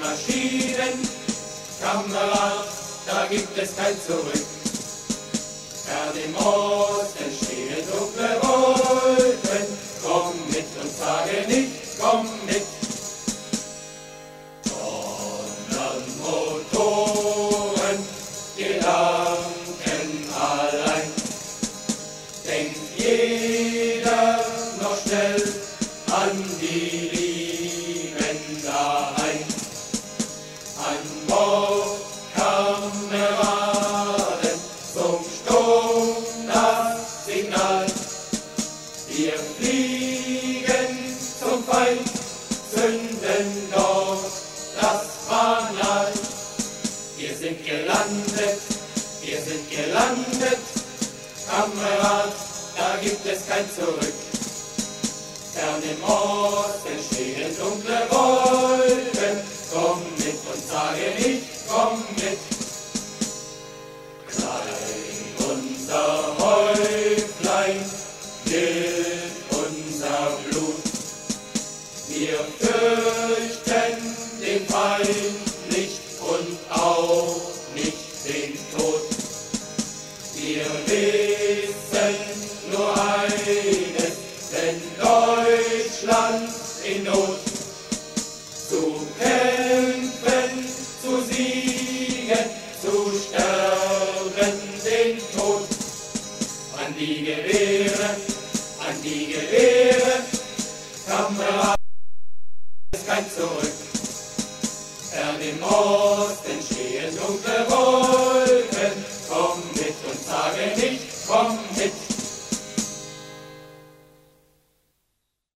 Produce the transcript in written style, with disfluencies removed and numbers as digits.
marschieren, Kamerad, da gibt es kein Zurück. Fern im Osten stehen dunkle Wolken, komm mit und sage nicht, komm mit. Sondern Motoren, Gedanken allein, denkt jeder noch schnell an die Lieben daheim, an Bordkameraden, zum Sturm das Signal. Wir fliegen zum Feind, zünden dort das Fanal. Wir sind gelandet, Kamerad, da gibt es kein Zurück. Fern im Osten stehen dunkle Wolken, komm mit und sage nicht, komm mit. Klein unser Häuflein, wild unser Blut, wir fürchten den Feind nicht und auch nicht den Tod. Wir wissen nur eines, wenn Deutschland in Not, zu kämpfen, zu siegen, zu sterben, den Tod. An die Gewehre, Kameraden, es kein Zurück. Fern im Osten stehen dunkle Wolken,